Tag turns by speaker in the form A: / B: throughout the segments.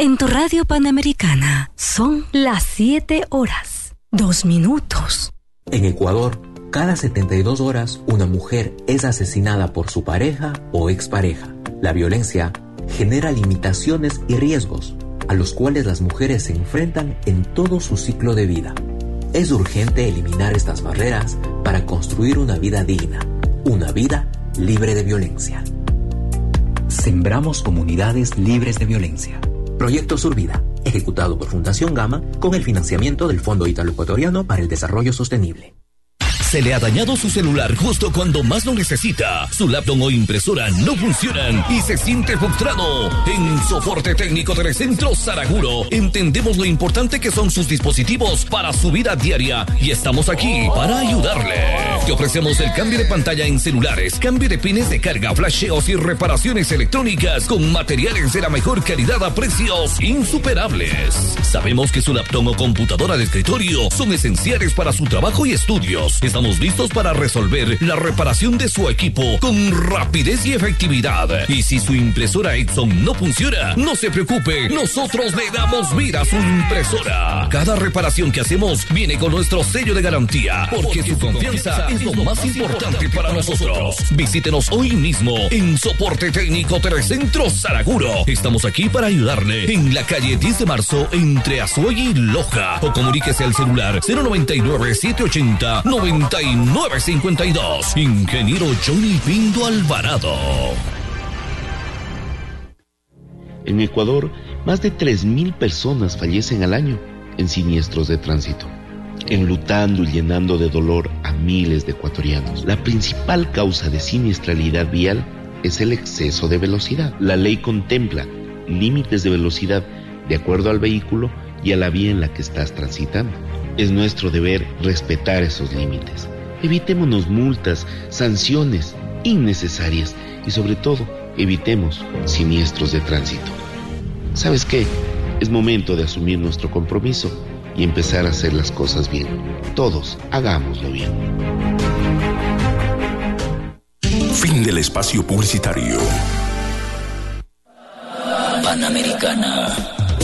A: En tu radio Panamericana son las 7 horas, 2 minutos.
B: En Ecuador, cada 72 horas una mujer es asesinada por su pareja o expareja. La violencia genera limitaciones y riesgos a los cuales las mujeres se enfrentan en todo su ciclo de vida. Es urgente eliminar estas barreras para construir una vida digna, una vida libre de violencia. Sembramos comunidades libres de violencia. Proyecto Survida, ejecutado por Fundación Gama con el financiamiento del Fondo Italo-Ecuatoriano para el Desarrollo Sostenible.
C: ¿Se le ha dañado su celular justo cuando más lo necesita? Su laptop o impresora no funcionan y se siente frustrado. En Soporte Técnico Telecentro Saraguro entendemos lo importante que son sus dispositivos para su vida diaria y estamos aquí para ayudarle. Te ofrecemos el cambio de pantalla en celulares, cambio de pines de carga, flasheos y reparaciones electrónicas con materiales de la mejor calidad a precios insuperables. Sabemos que su laptop o computadora de escritorio son esenciales para su trabajo y estudios. Estamos listos para resolver la reparación de su equipo con rapidez y efectividad. Y si su impresora Epson no funciona, no se preocupe, nosotros le damos vida a su impresora. Cada reparación que hacemos viene con nuestro sello de garantía, porque su confianza es lo más importante para nosotros. Visítenos hoy mismo en Soporte Técnico Telecentro Saraguro. Estamos aquí para ayudarle en la calle 10 de marzo entre Azuay y Loja, o comuníquese al celular 099-780-9952. Ingeniero Johnny Pindo Alvarado.
D: En Ecuador, más de 3.000 personas fallecen al año en siniestros de tránsito, enlutando y llenando de dolor a miles de ecuatorianos. La principal causa de siniestralidad vial es el exceso de velocidad. La ley contempla límites de velocidad de acuerdo al vehículo y a la vía en la que estás transitando. Es nuestro deber respetar esos límites. Evitémonos multas, sanciones innecesarias y sobre todo, evitemos siniestros de tránsito. ¿Sabes qué? Es momento de asumir nuestro compromiso y empezar a hacer las cosas bien. Todos hagámoslo bien.
E: Fin del espacio publicitario.
F: Panamericana.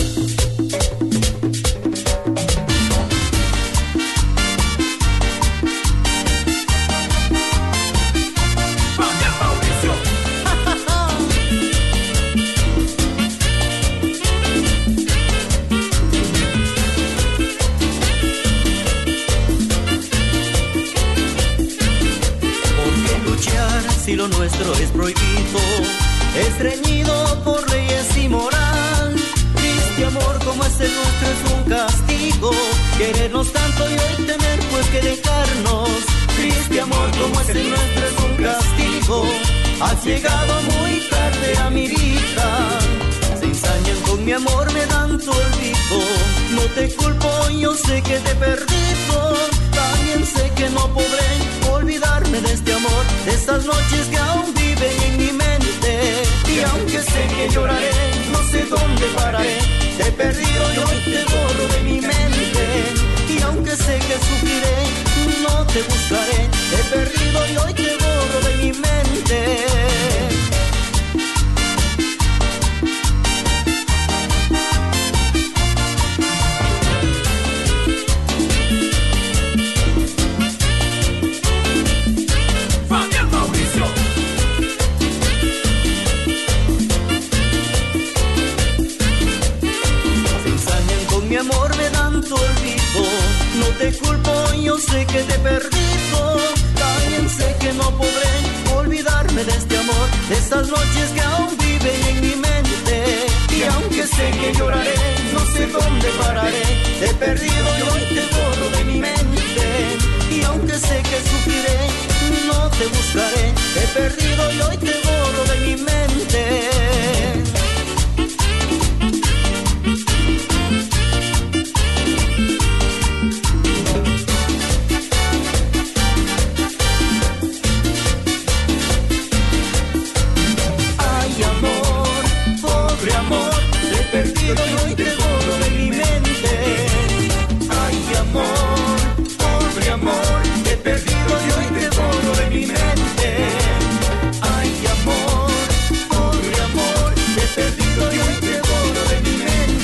G: Si lo nuestro es prohibido, es reñido por leyes y moral. Triste amor como es el nuestro es un castigo. Querernos tanto y hoy tener pues que dejarnos. Triste amor como es el nuestro es un castigo. Has llegado muy tarde a mi vida. Se ensañan con mi amor, me dan tu olvido. No te culpo, yo sé que te he perdido. También sé que no podré olvidarme de este amor, de estas noches que aún viven en mi mente. Y aunque sé que lloraré, no sé dónde pararé. Te he perdido y hoy te borro de mi mente. Y aunque sé que sufriré, no te buscaré. Te he perdido y hoy te borro de mi mente. Mi amor me dan tu olvido. No te culpo, yo sé que te he perdido. También sé que no podré olvidarme de este amor, de estas noches que aún viven en mi mente. Y aunque sé que lloraré, no sé dónde pararé. Te he perdido y hoy te borro de mi mente. Y aunque sé que sufriré, no te buscaré. Te he perdido y hoy te borro de mi mente. Y hoy te borro de mi mente. Ay, amor, pobre amor, te he perdido y hoy te borro de mi mente. Ay, amor, pobre amor, te he perdido y hoy te borro de mi mente.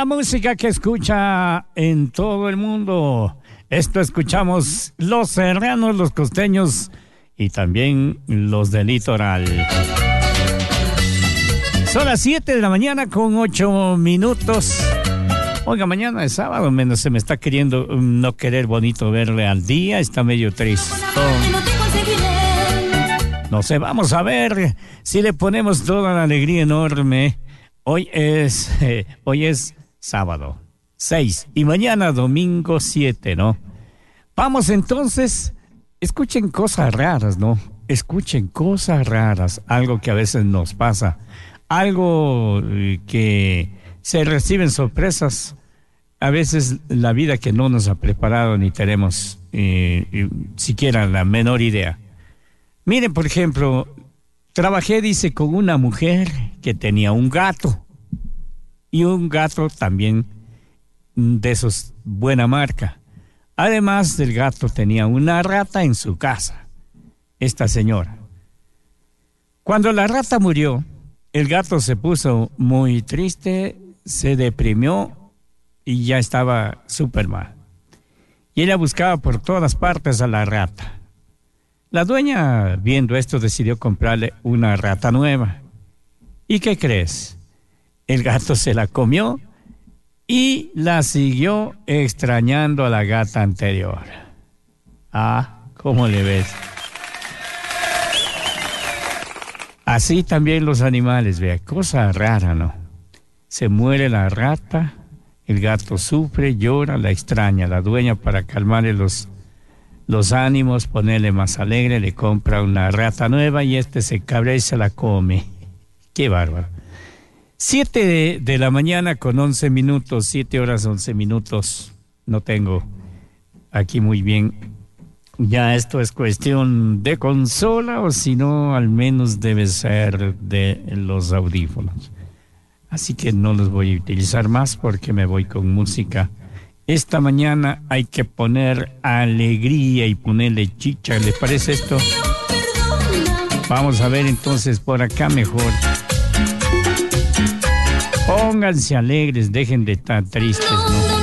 H: música que escucha en todo el mundo. Esto escuchamos los serranos, los costeños y también los del litoral. Son las 7 de la mañana con 8 minutos. Oiga, mañana es sábado, menos se me está queriendo no querer bonito verle al día, está medio triste. No sé, vamos a ver si le ponemos toda la alegría enorme. Hoy es sábado 6 y mañana domingo 7, ¿no? Vamos entonces, escuchen cosas raras, ¿no? Escuchen cosas raras, algo que a veces nos pasa, algo que se reciben sorpresas, a veces la vida que no nos ha preparado ni tenemos siquiera la menor idea. Miren, por ejemplo, trabajé, dice, con una mujer que tenía un gato. Y un gato también de esos buena marca. Además del gato tenía una rata en su casa. Esta señora. Cuando la rata murió, el gato se puso muy triste, se deprimió y ya estaba súper mal. Y ella buscaba por todas partes a la rata. La dueña, viendo esto, decidió comprarle una rata nueva. ¿Y qué crees? El gato se la comió y la siguió extrañando a la gata anterior. Ah, ¿cómo le ves? Así también los animales, vea, cosa rara, ¿no? Se muere la rata, el gato sufre, llora, la extraña. La dueña, para calmarle los ánimos, ponerle más alegre, le compra una rata nueva y se cabrea y se la come. Qué bárbaro. 7 de la mañana con 11 minutos, 7 horas 11 minutos. No tengo aquí muy bien. Ya esto es cuestión de consola o si no, al menos debe ser de los audífonos. Así que no los voy a utilizar más porque me voy con música. Esta mañana hay que poner alegría y ponerle chicha. ¿Les parece esto? Vamos a ver entonces por acá mejor. Pónganse alegres, dejen de estar tristes, ¿no?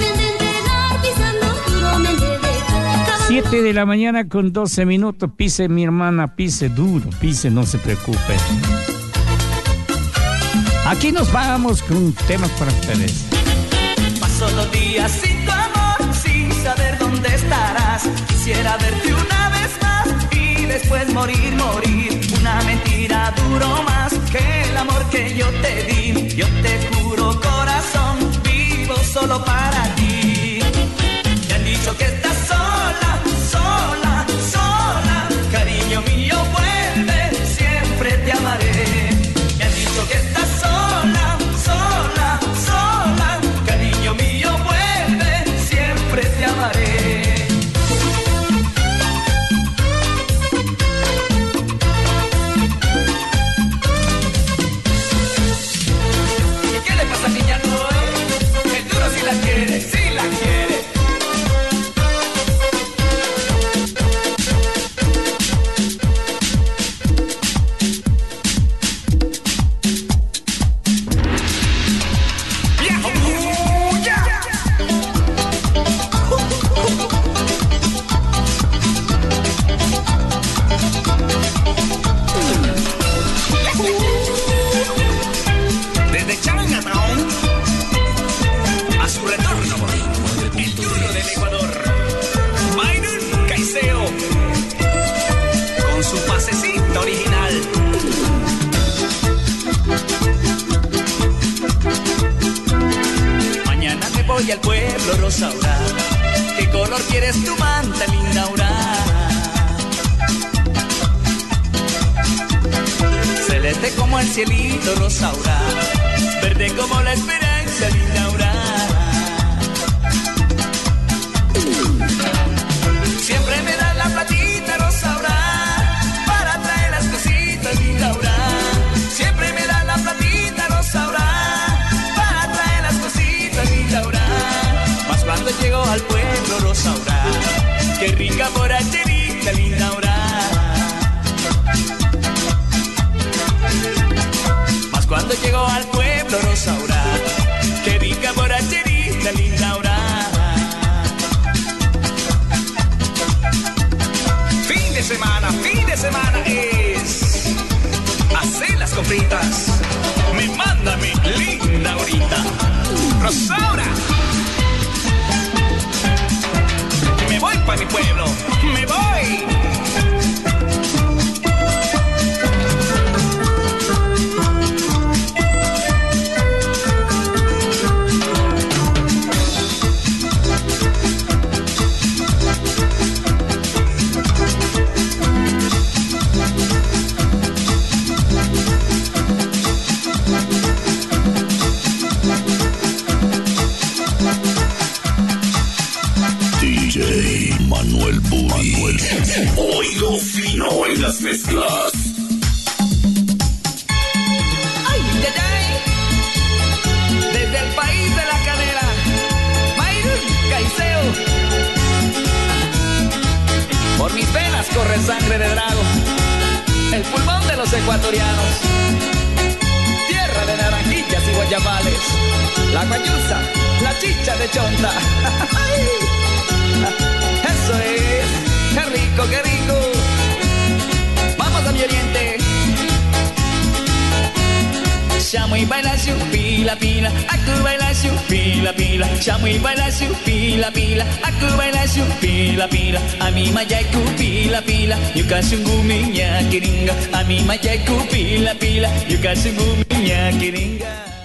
H: 7 de la mañana con 12 minutos. Pise, mi hermana, pise duro, pise, no se preocupe. Aquí nos vamos con temas para ustedes.
G: Paso los días sin tu amor, sin saber dónde estarás. Quisiera verte una vez más y después morir. Una mentira duró más que el amor que yo te di. Yo te juro, corazón, vivo solo para ti. Me han dicho que estás sola, sola, sola. Cariño mío, vuelve, siempre te amaré. Me han dicho que estás sola, sola, sola. Cariño mío, vuelve, siempre te amaré. ¿Qué le pasa, niña? No, el duro si la quiere, si la quiere. Desde Chinatown a su retorno, el duro del Ecuador, Byron Caicedo, con su pasecito original. Mañana me voy al pueblo, Rosaura. ¿Qué color quieres tu manta, Lindaura? Celeste como el cielito, Rosaura. Verde como la esperanza, Lindaura. Siempre me das la platita, Rosaura, para traer las cositas, Lindaura. Siempre me das la platita, Rosaura, para traer las cositas, Lindaura. Mas cuando llego al pueblo, Rosaura, qué rica borracherita, Lindaura. Mas cuando llego al pueblo, Rosaura, qué rica borracherita.
C: fritas. Me manda mi linda ahorita. Rosaura. Me voy pa' mi pueblo. Me voy.
E: DJ Manuel Buri. Oído fino en las mezclas.
I: Ay, ay, ay. Desde el país de la canela, Mayrún Caicedo. Por mis venas corre sangre de drago, el pulmón de los ecuatorianos. Tierra de naranjillas y guayabales, la guayusa, la chicha de chonta. Eso es, qué rico, qué rico. Vamos a mi oriente. Chamo y baila su pila, pila, aku baila su pila, pila. Chamo y baila su pila, pila, aku baila su pila, pila. A mi mayaku pila, pila, yuka sungguh minyak kiringa. A mi mayaku pila, pila, yuka sungguh minyak kiringa.